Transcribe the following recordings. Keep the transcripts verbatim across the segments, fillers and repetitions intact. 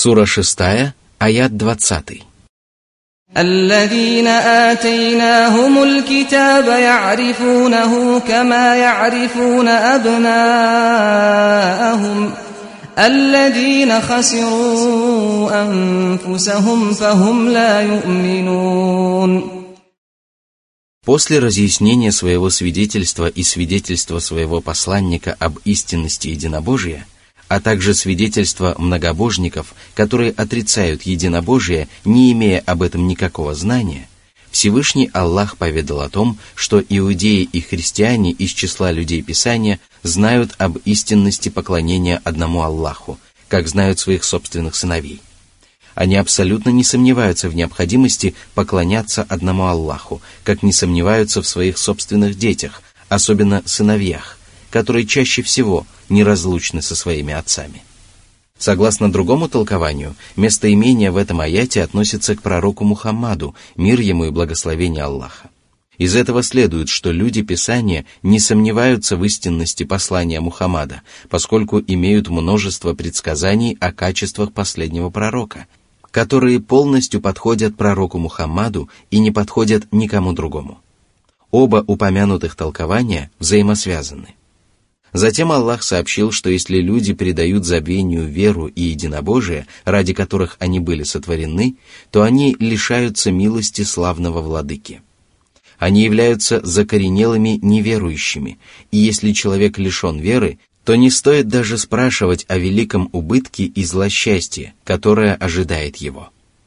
Сура шестая, аят двадцатый. الذين آتيناهم الكتاب يعرفونه كما يعرفون أبناءهم الذين خسروا أنفسهم فهم لا يؤمنون. После разъяснения своего свидетельства и свидетельства своего посланника об истинности единобожия, а также свидетельства многобожников, которые отрицают единобожие, не имея об этом никакого знания, Всевышний Аллах поведал о том, что иудеи и христиане из числа людей Писания знают об истинности поклонения одному Аллаху, как знают своих собственных сыновей. Они абсолютно не сомневаются в необходимости поклоняться одному Аллаху, как не сомневаются в своих собственных детях, особенно сыновьях, которые чаще всего неразлучны со своими отцами. Согласно другому толкованию, местоимение в этом аяте относится к пророку Мухаммаду, мир ему и благословение Аллаха. Из этого следует, что люди Писания не сомневаются в истинности послания Мухаммада, поскольку имеют множество предсказаний о качествах последнего пророка, которые полностью подходят пророку Мухаммаду и не подходят никому другому. Оба упомянутых толкования взаимосвязаны. Затем Аллах сообщил, что если люди предают забвению веру и единобожие, ради которых они были сотворены, то они лишаются милости славного владыки. Они являются закоренелыми неверующими, и если человек лишен веры, то не стоит даже спрашивать о великом убытке и злосчастье, которое ожидает его.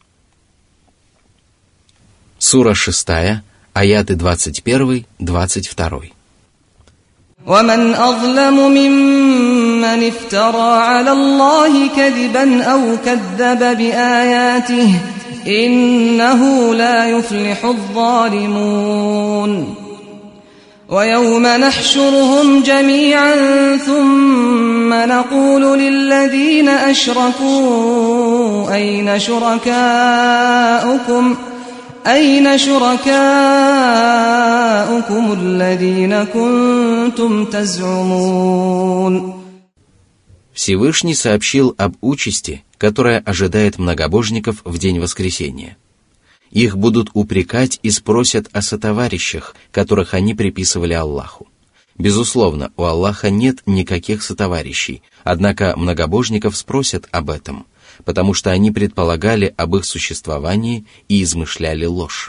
Сура шестая, аяты двадцать один - двадцать два. ومن أظلم ممن افترى على الله كذبا أو كذب بآياته إنه لا يفلح الظالمون ويوم نحشرهم جميعا ثم نقول للذين أشركوا أين شركاؤكم أين شركاؤكم الذين كنتم تزعمون. Всевышний сообщил об участи, которая ожидает многобожников в день воскресения. Их будут упрекать и спросят о сотоварищах, которых они приписывали Аллаху. Безусловно, у Аллаха нет никаких сотоварищей, однако многобожников спросят об этом, потому что они предполагали об их существовании и измышляли ложь.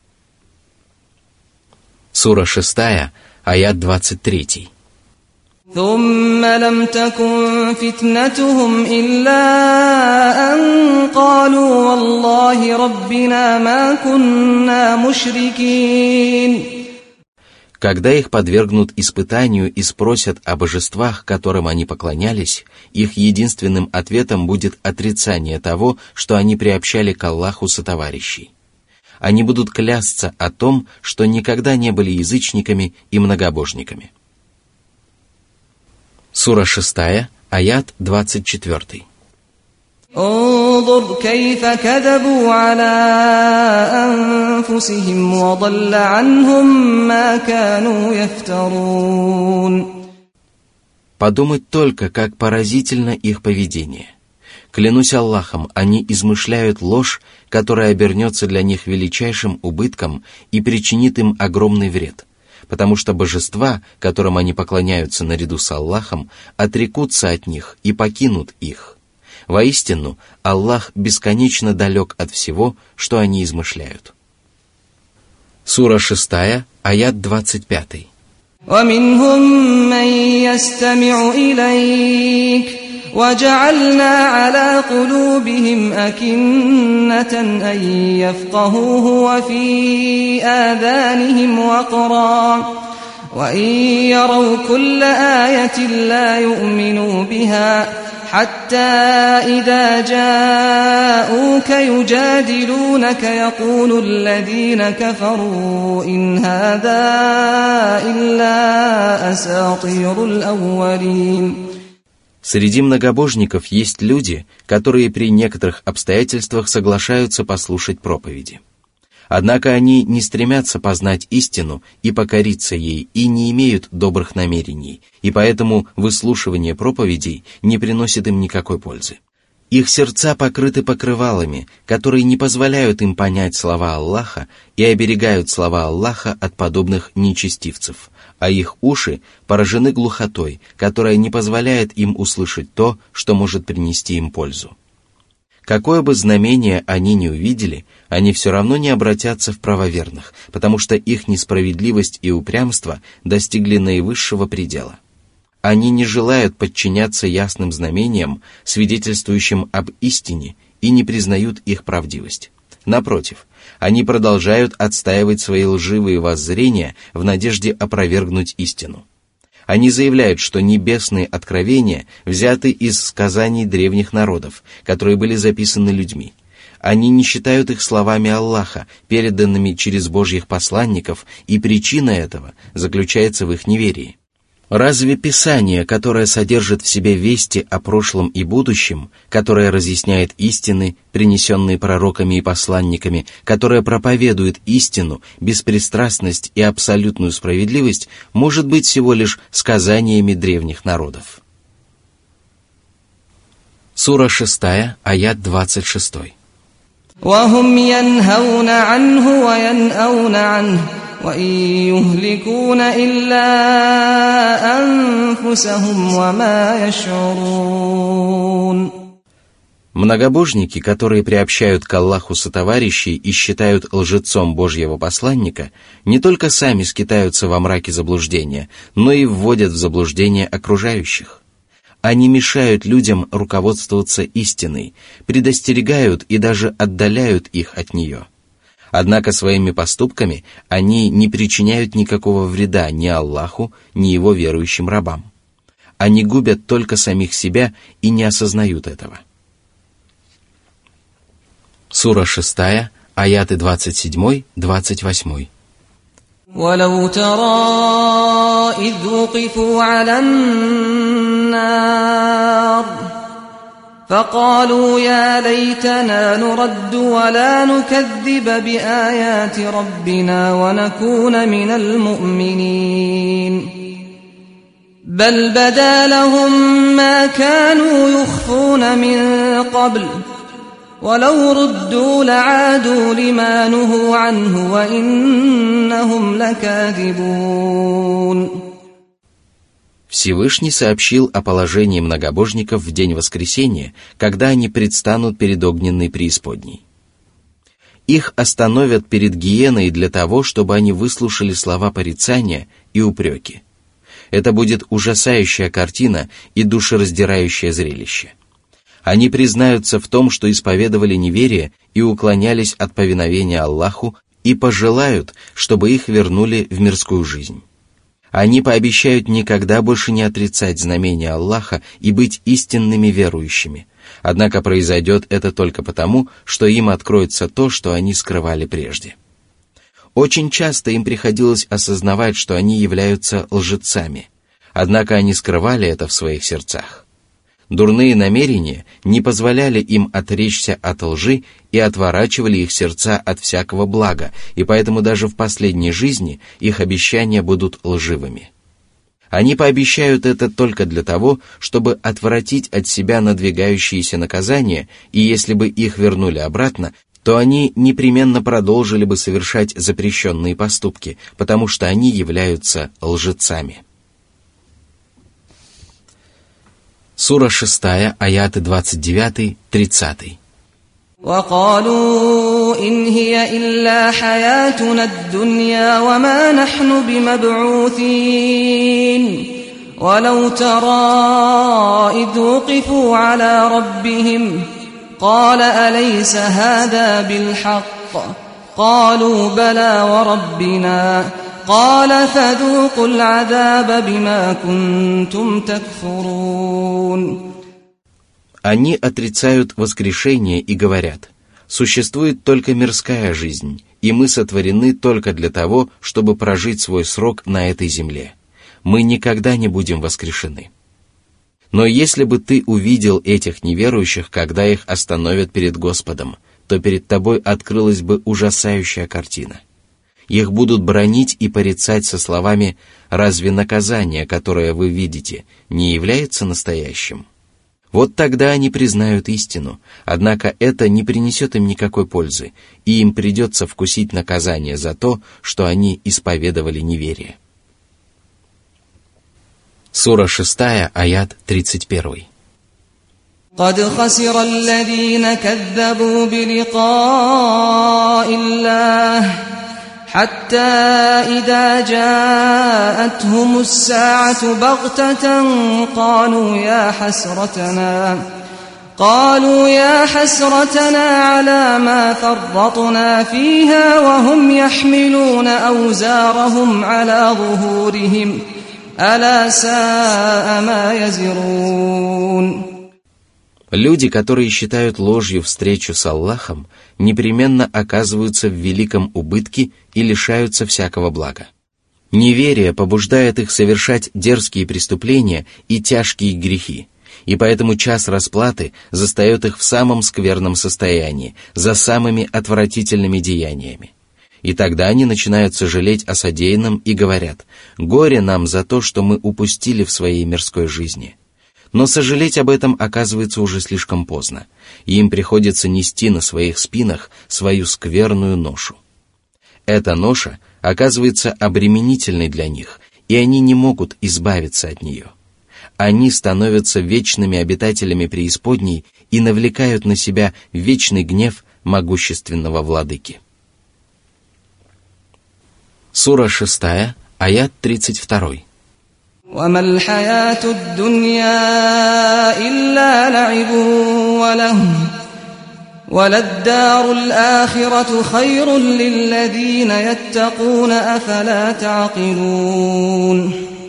Сура шестая, аят двадцать три. ثم لم تكن فتنتهم إلا أن قالوا والله ربنا ما كنا مشركين. Когда их подвергнут испытанию и спросят о божествах, которым они поклонялись, их единственным ответом будет отрицание того, что они приобщали к Аллаху сотоварищей. Они будут клясться о том, что никогда не были язычниками и многобожниками. Сура шестая, аят двадцать четыре. انظر كيف كذبوا على أنفسهم وضل عنهم ما كانوا يفترون. Подумать только, как поразительно их поведение. Клянусь Аллахом, они измышляют ложь, которая обернется для них величайшим убытком и причинит им огромный вред, потому что божества, которым они поклоняются наряду с Аллахом, отрекутся от них и покинут их. Воистину, Аллах бесконечно далек от всего, что они измышляют. Сура шестая, аят двадцать пять. وَمِنْهُمْ مَنْ يَسْتَمِعُ إِلَيْكَ وَجَعَلْنَا عَلَى قُلُوبِهِمْ أَكِنَّةً أَنْ يَفْقَهُوهُ وَفِي آذَانِهِمْ وَقْرًا وَإِنْ يَرَوْا كُلَّ آيَةٍ لَا يُؤْمِنُوا بِهَا حتى إذا جاءوك يجادلونك يقول الذين كفروا إن هذا إلا أساطير الأولين. Среди многобожников есть люди, которые при некоторых обстоятельствах соглашаются послушать проповеди. Однако они не стремятся познать истину и покориться ей, и не имеют добрых намерений, и поэтому выслушивание проповедей не приносит им никакой пользы. Их сердца покрыты покрывалами, которые не позволяют им понять слова Аллаха и оберегают слова Аллаха от подобных нечестивцев, а их уши поражены глухотой, которая не позволяет им услышать то, что может принести им пользу. Какое бы знамение они ни увидели, они все равно не обратятся в правоверных, потому что их несправедливость и упрямство достигли наивысшего предела. Они не желают подчиняться ясным знамениям, свидетельствующим об истине, и не признают их правдивость. Напротив, они продолжают отстаивать свои лживые воззрения в надежде опровергнуть истину. Они заявляют, что небесные откровения взяты из сказаний древних народов, которые были записаны людьми. Они не считают их словами Аллаха, переданными через Божьих посланников, и причина этого заключается в их неверии. Разве Писание, которое содержит в себе вести о прошлом и будущем, которое разъясняет истины, принесенные пророками и посланниками, которое проповедует истину, беспристрастность и абсолютную справедливость, может быть всего лишь сказаниями древних народов? Сура шестая, аят двадцать шесть. وهم ينهون عنه وينأون عنه وإن يهلكون إلا أنفسهم وما يشعرون. Многобожники, которые приобщают к Аллаху сотоварищей и считают лжецом Божьего посланника, не только сами скитаются во мраке заблуждения, но и вводят в заблуждение окружающих. Они мешают людям руководствоваться истиной, предостерегают и даже отдаляют их от нее. Однако своими поступками они не причиняют никакого вреда ни Аллаху, ни его верующим рабам. Они губят только самих себя и не осознают этого. Сура шестая, аяты двадцать семь двадцать восемь. ولو ترى إذ وقفوا على النار فقالوا يا ليتنا نرد ولا نكذب بآيات ربنا ونكون من المؤمنين بل بدا لهم ما كانوا يخفون من قبل ولو ردوا لعادوا لما نهوا عنه وإنهم لكاذبون. Всевышний сообщил о положении многобожников в день воскресения, когда они предстанут перед огненной преисподней. Их остановят перед гиеной для того, чтобы они выслушали слова порицания и упреки. Это будет ужасающая картина и душераздирающее зрелище. Они признаются в том, что исповедовали неверие и уклонялись от повиновения Аллаху, и пожелают, чтобы их вернули в мирскую жизнь. Они пообещают никогда больше не отрицать знамения Аллаха и быть истинными верующими. Однако произойдет это только потому, что им откроется то, что они скрывали прежде. Очень часто им приходилось осознавать, что они являются лжецами, однако они скрывали это в своих сердцах. Дурные намерения не позволяли им отречься от лжи и отворачивали их сердца от всякого блага, и поэтому даже в последней жизни их обещания будут лживыми. Они пообещают это только для того, чтобы отвратить от себя надвигающиеся наказания, и если бы их вернули обратно, то они непременно продолжили бы совершать запрещенные поступки, потому что они являются лжецами. Сура шестая, аяты двадцать девять тридцать. وقالوا إن هي إلا حياتنا الدنيا وما نحن بمبعوثين ولو ترى إذ وقفوا على ربهم قال أليس هذا بالحق قالوا بلى وربنا قال فذوقوا العذاب بما كنتم تكفرون. Они отрицают воскрешение и говорят: существует только мирская жизнь, и мы сотворены только для того, чтобы прожить свой срок на этой земле. Мы никогда не будем воскрешены. Но если бы ты увидел этих неверующих, когда их остановят перед Господом, то перед тобой открылась бы ужасающая картина. Их будут бранить и порицать со словами: «Разве наказание, которое вы видите, не является настоящим?» Вот тогда они признают истину, однако это не принесет им никакой пользы, и им придется вкусить наказание за то, что они исповедовали неверие. Сура шестая, аят тридцать один. قد خسر الذين كذبوا بلقاء الله حتى إذا جاءتهم الساعة بغتة قالوا يا حسرتنا قالوا يا حسرتنا على ما فرطنا فيها وهم يحملون أوزارهم على ظهورهم ألا ساء ما يزرون. Люди, которые считают ложью встречу с Аллахом, непременно оказываются в великом убытке и лишаются всякого блага. Неверие побуждает их совершать дерзкие преступления и тяжкие грехи, и поэтому час расплаты застает их в самом скверном состоянии, за самыми отвратительными деяниями. И тогда они начинают сожалеть о содеянном и говорят: «Горе нам за то, что мы упустили в своей мирской жизни». Но сожалеть об этом оказывается уже слишком поздно, и им приходится нести на своих спинах свою скверную ношу. Эта ноша оказывается обременительной для них, и они не могут избавиться от нее. Они становятся вечными обитателями преисподней и навлекают на себя вечный гнев могущественного владыки. Сура шестая, аят тридцать два. وما الحياة الدنيا إلا لعب ولهو وللدار الآخرة خير للذين يتقون أفلا تعقلون.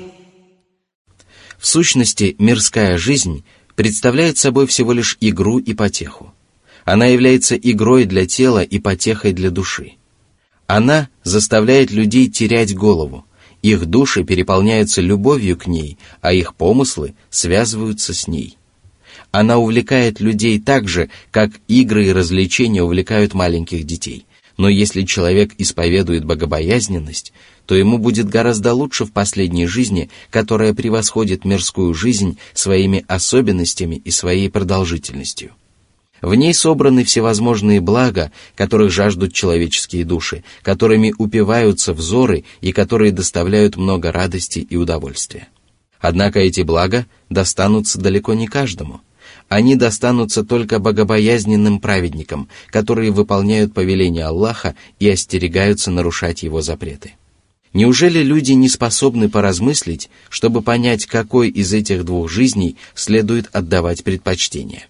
В сущности, мирская жизнь представляет собой всего лишь игру и потеху. Она является игрой для тела и потехой для души. Она заставляет людей терять голову. Их души переполняются любовью к ней, а их помыслы связываются с ней. Она увлекает людей так же, как игры и развлечения увлекают маленьких детей. Но если человек исповедует богобоязненность, то ему будет гораздо лучше в последней жизни, которая превосходит мирскую жизнь своими особенностями и своей продолжительностью. В ней собраны всевозможные блага, которых жаждут человеческие души, которыми упиваются взоры и которые доставляют много радости и удовольствия. Однако эти блага достанутся далеко не каждому. Они достанутся только богобоязненным праведникам, которые выполняют повеления Аллаха и остерегаются нарушать его запреты. Неужели люди не способны поразмыслить, чтобы понять, какой из этих двух жизней следует отдавать предпочтение?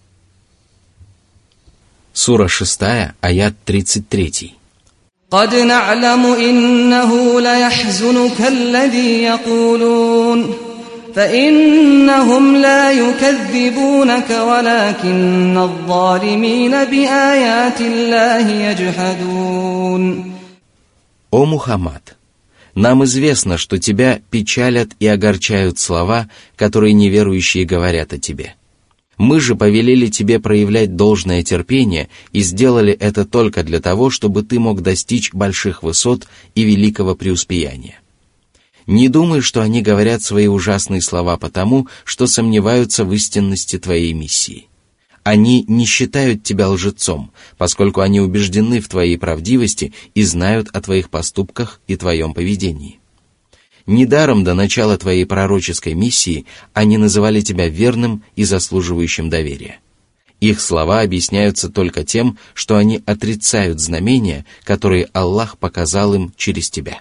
Сура шестая, аят тридцать три. قد نعلم إنه ليحزنك الذي يقولون فإنهم لا يكذبونك ولكن الظالمين بآيات الله يجحدون. О Мухаммад, нам известно, что тебя печалят и огорчают слова, которые неверующие говорят о тебе. Мы же повелели тебе проявлять должное терпение и сделали это только для того, чтобы ты мог достичь больших высот и великого преуспеяния. Не думай, что они говорят свои ужасные слова потому, что сомневаются в истинности твоей миссии. Они не считают тебя лжецом, поскольку они убеждены в твоей правдивости и знают о твоих поступках и твоем поведении. Недаром до начала твоей пророческой миссии они называли тебя верным и заслуживающим доверия. Их слова объясняются только тем, что они отрицают знамения, которые Аллах показал им через тебя.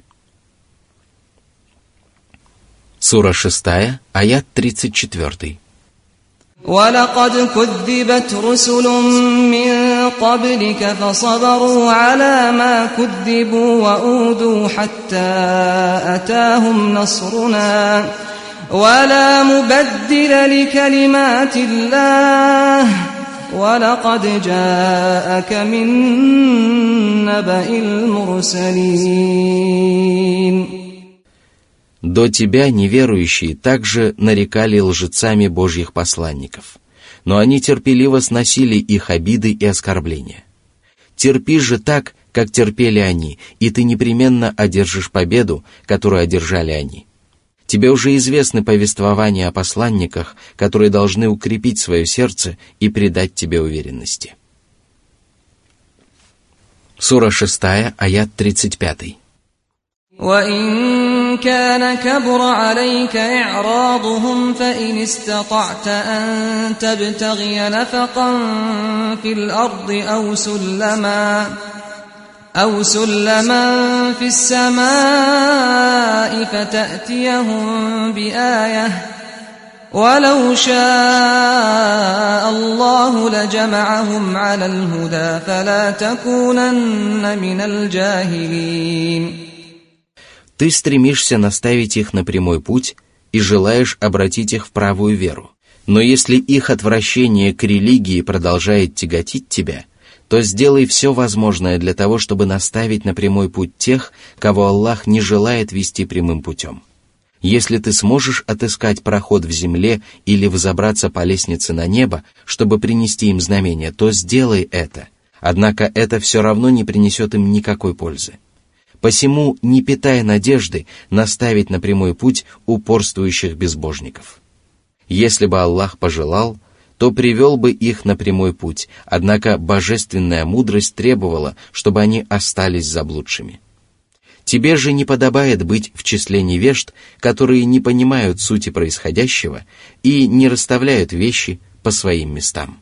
Сура шестая, аят тридцать четыре. ولقد كذبت رسل من قبلك فصبروا على ما كذبوا وأوذوا حتى أتاهم نصرنا ولا مبدل لكلمات الله ولقد جاءك من نبأ المرسلين. До тебя неверующие также нарекали лжецами Божьих посланников, но они терпеливо сносили их обиды и оскорбления. Терпи же так, как терпели они, и ты непременно одержишь победу, которую одержали они. Тебе уже известны повествования о посланниках, которые должны укрепить свое сердце и придать тебе уверенности. Сура шестая, аят тридцать пятый. وَإِن كَانَ كَبُرَ عَلَيْكَ إِعْرَاضُهُمْ فَإِنِ اسْتَطَعْتَ أَن تَبْتَغِيَ نَفَقًا فِي الْأَرْضِ أَوْ سُلَّمًا أَوْ سُلَّمًا فِي السَّمَاءِ فَتَأْتِيَهُم بِآيَةٍ وَلَوْ شَاءَ اللَّهُ لَجَمَعَهُمْ عَلَى الْهُدَى فَلَا تَكُونَنَّ مِنَ الْجَاهِلِينَ. Ты стремишься наставить их на прямой путь и желаешь обратить их в правую веру. Но если их отвращение к религии продолжает тяготить тебя, то сделай все возможное для того, чтобы наставить на прямой путь тех, кого Аллах не желает вести прямым путем. Если ты сможешь отыскать проход в земле или взобраться по лестнице на небо, чтобы принести им знамение, то сделай это. Однако это все равно не принесет им никакой пользы. Посему не питай надежды наставить на прямой путь упорствующих безбожников. Если бы Аллах пожелал, то привел бы их на прямой путь, однако божественная мудрость требовала, чтобы они остались заблудшими. Тебе же не подобает быть в числе невежд, которые не понимают сути происходящего и не расставляют вещи по своим местам.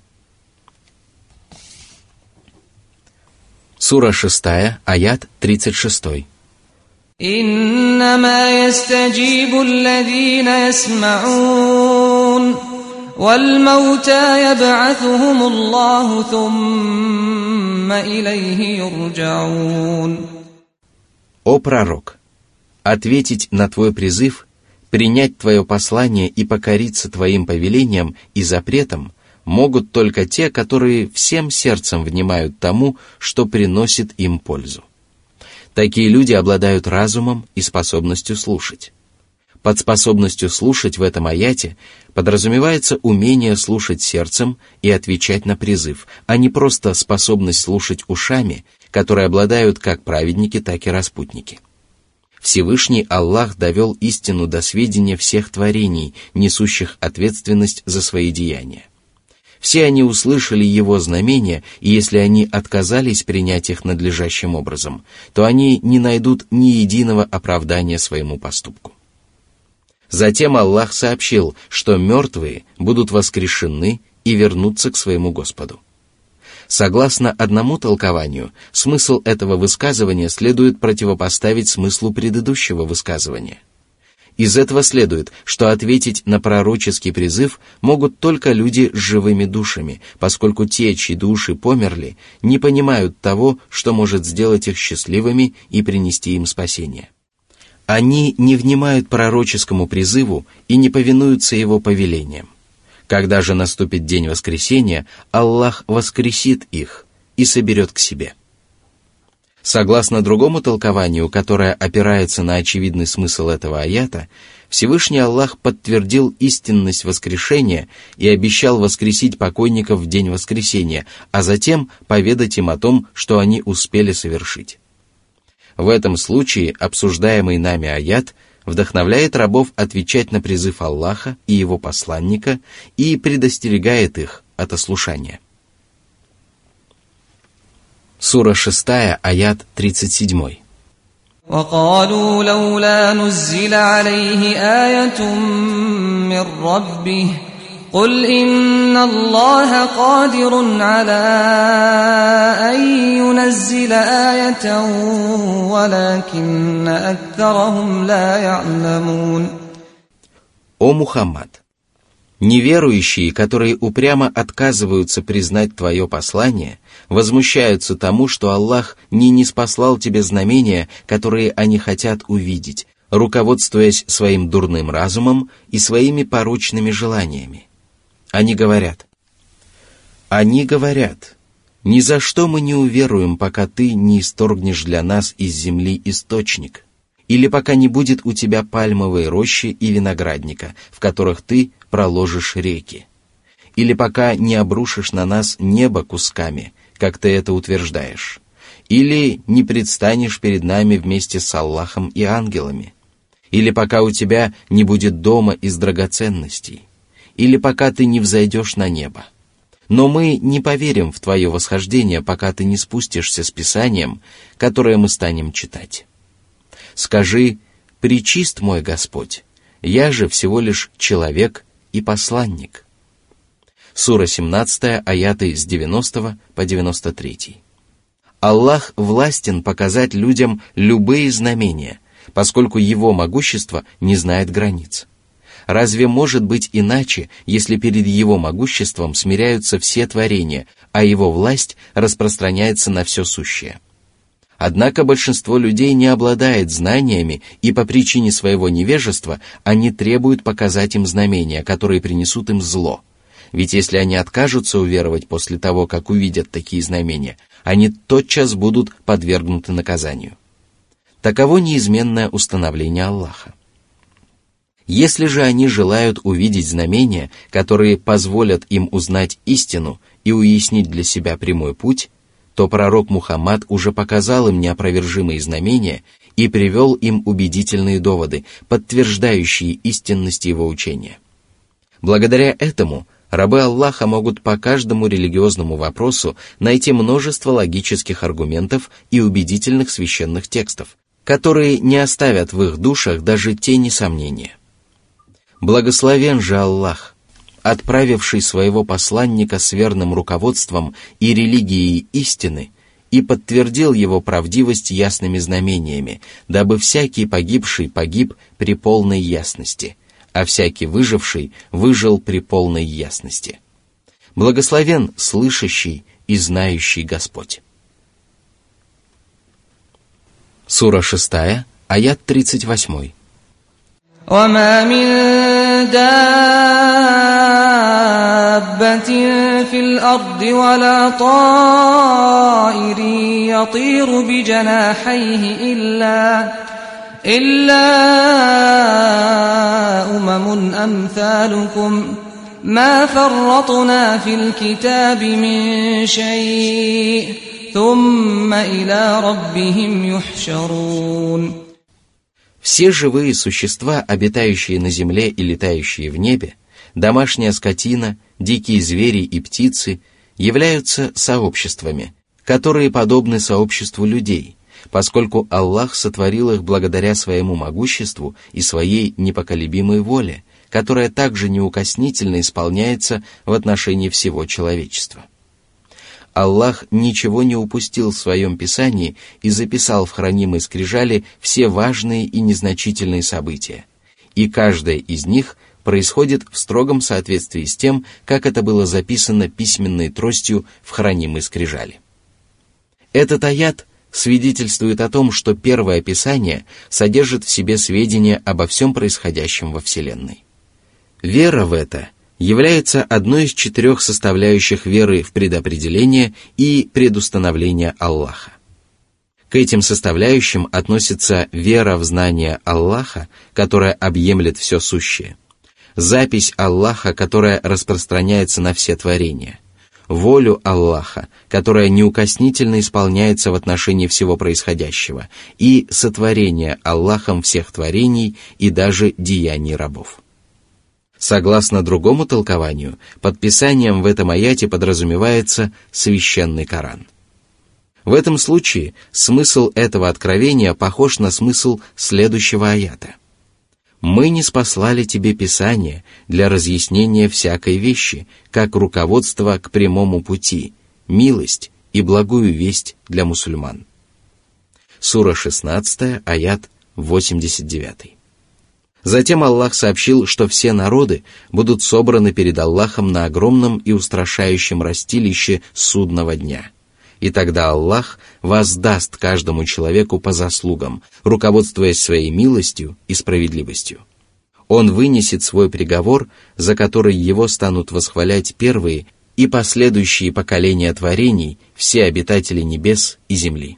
Сура шестая, аят тридцать шестой. إِنَّمَا يَسْتَجِيبُ الَّذِينَ يَسْمَعُونَ وَالْمَوْتَى يَبْعَثُهُمُ اللَّهُ ثُمَّ إِلَيْهِ يُرْجَعُونَ. О пророк! Ответить на твой призыв, принять твое послание и покориться твоим повелениям и запретам могут только те, которые всем сердцем внимают тому, что приносит им пользу. Такие люди обладают разумом и способностью слушать. Под способностью слушать в этом аяте подразумевается умение слушать сердцем и отвечать на призыв, а не просто способность слушать ушами, которые обладают как праведники, так и распутники. Всевышний Аллах довел истину до сведения всех творений, несущих ответственность за свои деяния. Все они услышали его знамения, и если они отказались принять их надлежащим образом, то они не найдут ни единого оправдания своему поступку. Затем Аллах сообщил, что мертвые будут воскрешены и вернутся к своему Господу. Согласно одному толкованию, смысл этого высказывания следует противопоставить смыслу предыдущего высказывания. Из этого следует, что ответить на пророческий призыв могут только люди с живыми душами, поскольку те, чьи души померли, не понимают того, что может сделать их счастливыми и принести им спасение. Они не внимают пророческому призыву и не повинуются его повелениям. Когда же наступит день воскресения, Аллах воскресит их и соберет к себе. Согласно другому толкованию, которое опирается на очевидный смысл этого аята, Всевышний Аллах подтвердил истинность воскрешения и обещал воскресить покойников в день воскресения, а затем поведать им о том, что они успели совершить. В этом случае обсуждаемый нами аят вдохновляет рабов отвечать на призыв Аллаха и его посланника и предостерегает их от ослушания. Сура шестая, аят тридцать седьмой. وَقَالُوا لَوْلَا نُزِّلَ عَلَيْهِ آيَةٌ مِّن رَّبِّهِ قُلْ إِنَّ اللَّهَ قَادِرٌ عَلَىٰ أَن يُنَزِّلَ آيَةً وَلَٰكِنَّ أَكْثَرَهُمْ لَا يَعْلَمُونَ. О Мухаммад! Неверующие, которые упрямо отказываются признать твое послание, возмущаются тому, что Аллах не ниспослал тебе знамения, которые они хотят увидеть, руководствуясь своим дурным разумом и своими порочными желаниями. Они говорят, Они говорят, «Ни за что мы не уверуем, пока ты не исторгнешь для нас из земли источник, или пока не будет у тебя пальмовой рощи и виноградника, в которых ты проложишь реки, или пока не обрушишь на нас небо кусками, как ты это утверждаешь, или не предстанешь перед нами вместе с Аллахом и ангелами, или пока у тебя не будет дома из драгоценностей, или пока ты не взойдешь на небо. Но мы не поверим в твое восхождение, пока ты не спустишься с Писанием, которое мы станем читать. Скажи: пречист мой Господь, я же всего лишь человек и посланник». Сура семнадцатая, аяты с девяностого по девяносто третий. Аллах властен показать людям любые знамения, поскольку Его могущество не знает границ. Разве может быть иначе, если перед Его могуществом смиряются все творения, а Его власть распространяется на все сущее? Однако большинство людей не обладает знаниями, и по причине своего невежества они требуют показать им знамения, которые принесут им зло. Ведь если они откажутся уверовать после того, как увидят такие знамения, они тотчас будут подвергнуты наказанию. Таково неизменное установление Аллаха. Если же они желают увидеть знамения, которые позволят им узнать истину и уяснить для себя прямой путь, то пророк Мухаммад уже показал им неопровержимые знамения и привел им убедительные доводы, подтверждающие истинность его учения. Благодаря этому рабы Аллаха могут по каждому религиозному вопросу найти множество логических аргументов и убедительных священных текстов, которые не оставят в их душах даже тени сомнения. Благословен же Аллах, отправивший своего посланника с верным руководством и религией истины, и подтвердил его правдивость ясными знамениями, дабы всякий погибший погиб при полной ясности, а всякий выживший выжил при полной ясности. Благословен слышащий и знающий Господь. Сура шестая, аят тридцать восемь. وَمَا مِن دَابَّةٍ فِي الْأَرْضِ وَلَا طَائِرٍ يَطِيرُ بِجَنَاحَيْهِ إِلَّا إِلَّا أُمَمٌ أَمْثَالُكُمْ مَا فَرَّطْنَا فِي الْكِتَابِ مِن شَيْءٍ ثُمَّ إِلَى رَبِّهِمْ يُحْشَرُونَ. Все живые существа, обитающие на земле и летающие в небе, домашняя скотина, дикие звери и птицы, являются сообществами, которые подобны сообществу людей, поскольку Аллах сотворил их благодаря своему могуществу и своей непоколебимой воле, которая также неукоснительно исполняется в отношении всего человечества. Аллах ничего не упустил в своем Писании и записал в хранимой скрижали все важные и незначительные события, и каждое из них происходит в строгом соответствии с тем, как это было записано письменной тростью в хранимой скрижали. Этот аят свидетельствует о том, что первое Писание содержит в себе сведения обо всем происходящем во Вселенной. Вера в это является одной из четырех составляющих веры в предопределение и предустановление Аллаха. К этим составляющим относится вера в знание Аллаха, которая объемлет все сущее, запись Аллаха, которая распространяется на все творения, волю Аллаха, которая неукоснительно исполняется в отношении всего происходящего, и сотворение Аллахом всех творений и даже деяний рабов. Согласно другому толкованию, под Писанием в этом аяте подразумевается священный Коран. В этом случае смысл этого откровения похож на смысл следующего аята. «Мы ниспослали тебе Писание для разъяснения всякой вещи, как руководство к прямому пути, милость и благую весть для мусульман». Сура шестнадцатая, аят восемьдесят девять. Затем Аллах сообщил, что все народы будут собраны перед Аллахом на огромном и устрашающем растилище судного дня. И тогда Аллах воздаст каждому человеку по заслугам, руководствуясь своей милостью и справедливостью. Он вынесет свой приговор, за который его станут восхвалять первые и последующие поколения творений, все обитатели небес и земли.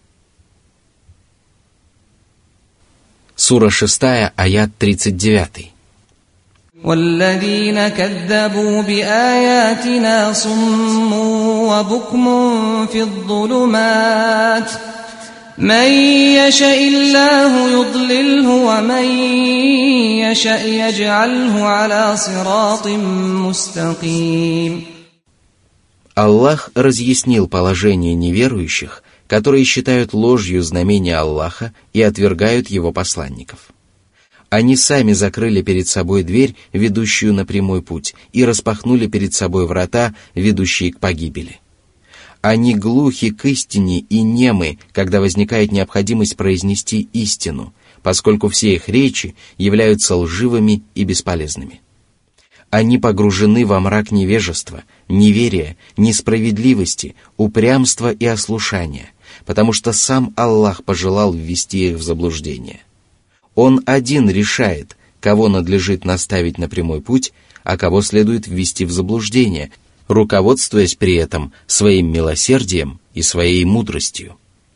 Сура шестая, аят тридцать девять. وَالَّذِينَ كَذَّبُوا بِآيَاتِنَا صُمٌّ وَبُكْمٌ فِي الظُّلُمَاتِ من يشاء الله يضلله ومن يشاء يجعله على صراط مستقيم. Аллах разъяснил положение неверующих, которые считают ложью знамения Аллаха и отвергают его посланников. Они сами закрыли перед собой дверь, ведущую на прямой путь, и распахнули перед собой врата, ведущие к погибели. Они глухи к истине и немы, когда возникает необходимость произнести истину, поскольку все их речи являются лживыми и бесполезными. Они погружены во мрак невежества, неверия, несправедливости, упрямства и ослушания, потому что сам Аллах пожелал ввести их в заблуждение. Он один решает, кого надлежит наставить на прямой путь, а кого следует ввести в заблуждение, руководствуясь при этом своим милосердием и своей мудростью.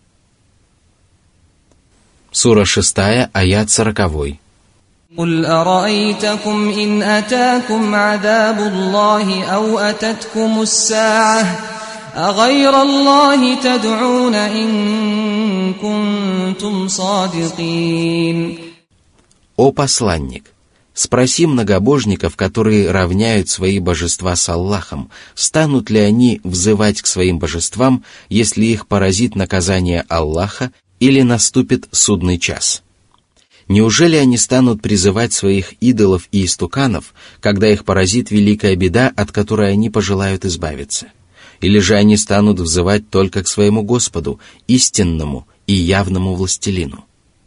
Сура шестая, аят сороковой. قل أرأيتكم إن أتاكم عذاب الله أو أتتكم الساعة أغير الله تدعون إن كنتم صادقين. О посланник, спроси многобожников, которые равняют свои божества с Аллахом, станут ли они взывать к своим божествам, если их поразит наказание Аллаха или наступит судный час? Неужели они станут призывать своих идолов и истуканов, когда их поразит великая беда, от которой они пожелают избавиться? Или же они станут взывать только к своему Господу, истинному и явному властелину?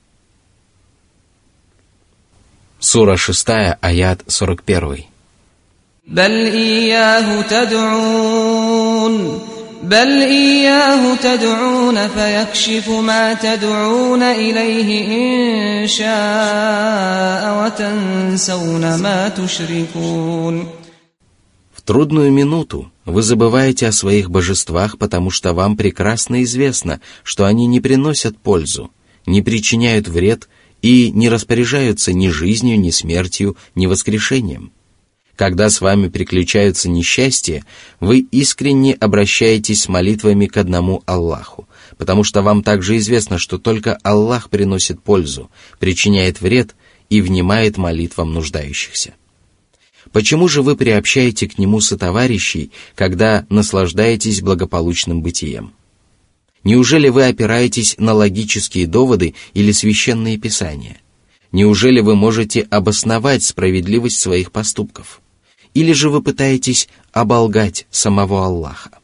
Сура шестая, аят сорок первый. بل إياه تدعون بل إياه تدعون فيكشف ما تدعون إليه إن شاء وتنسون ما تشركون. В трудную минуту вы забываете о своих божествах, потому что вам прекрасно известно, что они не приносят пользу, не причиняют вред и не распоряжаются ни жизнью, ни смертью, ни воскрешением. Когда с вами приключаются несчастья, вы искренне обращаетесь с молитвами к одному Аллаху, потому что вам также известно, что только Аллах приносит пользу, причиняет вред и внимает молитвам нуждающихся. Почему же вы приобщаете к Нему сотоварищей, когда наслаждаетесь благополучным бытием? Неужели вы опираетесь на логические доводы или священные писания? Неужели вы можете обосновать справедливость своих поступков? Или же вы пытаетесь оболгать самого Аллаха?